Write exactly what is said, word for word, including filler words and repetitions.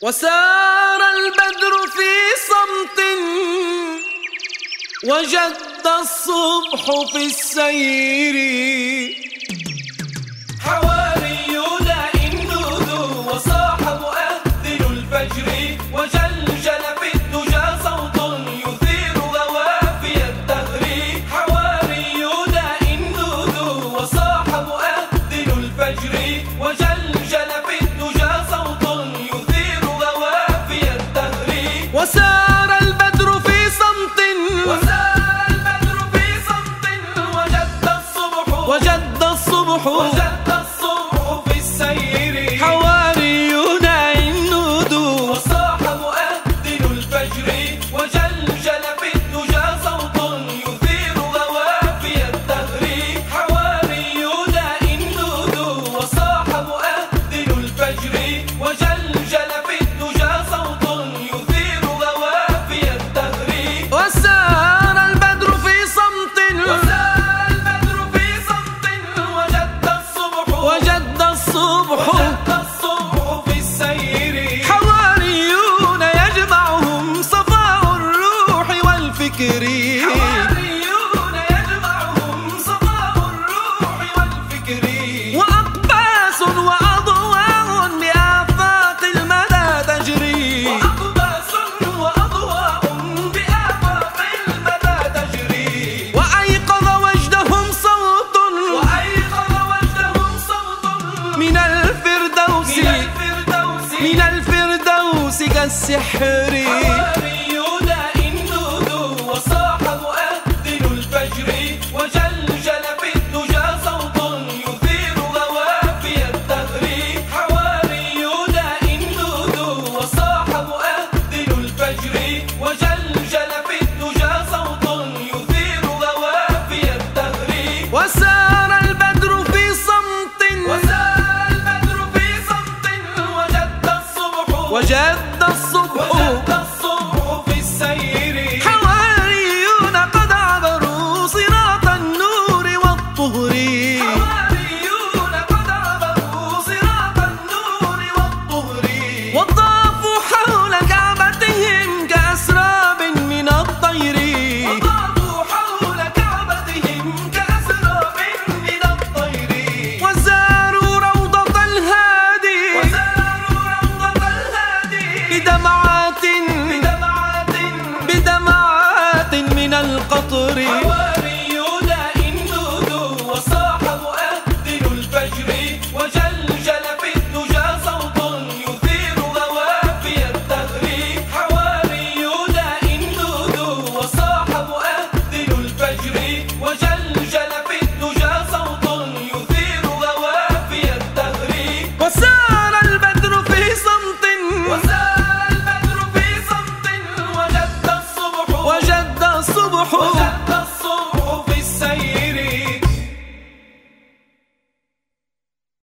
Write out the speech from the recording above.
وسار البدر في صمت وجد الصبح في السير. حواريون إن نودوا وصاح مؤذن الفجر وجلجل في الدجى صوت يثير غوافي الدهر. حواريون إن نودوا وصاح مؤذن الفجر وجلجل في الدجى صوت يثير غوافي الدهر. وسار البدر في صمت وسار البدر في صمت وجد الصبح وجد الصبح وجد الصبح في السير. حواريون إن نودوا وصاح مؤذن الفجر وجلجل في الدجى صوت يثير غوافي الدهر. حواريون إن نودوا وصاح مؤذن الفجر وجلجل في الدجى صوت يثير غوافي الدهر. وسار البدر في صمت وسار البدر في صمت وجد الصبح وجد الصبح وجد الصبح في السير. حواريون يجمعهم صفاء الروح والفكر. حواريون يجمعهم صفاء الروح والفكر. وأقباس وأضواء بآفاق المدى تجري. وأقباس وأضواء بآفاق المدى تجري. وأيقظ وجدهم صوت وأيقظ وجدهم صوت من الفردوس من الفردوس من الفردوس كالسحر. حواريون إن نودوا وصاح مؤذن الفجر وجلجل في الدجى صوت يثير غوافي الدهر. حواريون إن نودوا وصاح مؤذن الفجر وجلجل في الدجى صوت يثير غوافي الدهر. وسار البدر في صمت وسار البدر في صمت وجد الصبح وجد الصبح وجد الصبح في السير. حواريون قد عبروا صراط النور والطهر. حواريون قد عبروا صراط النور والطهر. وطافوا حول كعبتهم كأسراب من الطير. وطافوا حول كعبتهم كأسراب من الطير. وزاروا روضة الهادي وزاروا روضة الهادي بدمعات بدمعات بدمعات من القطر. حواريون إن نودوا وصاح مؤذن الفجر وجلجل في الدجى صوت يثير غوافي الدهر. حواريون إن نودوا وصاح مؤذن الفجر وجلجل في الدجى صوت يثير غوافي الدهر. وسار البدر في صمت وسار البدر في صمت وجد الصبح وجد الصبح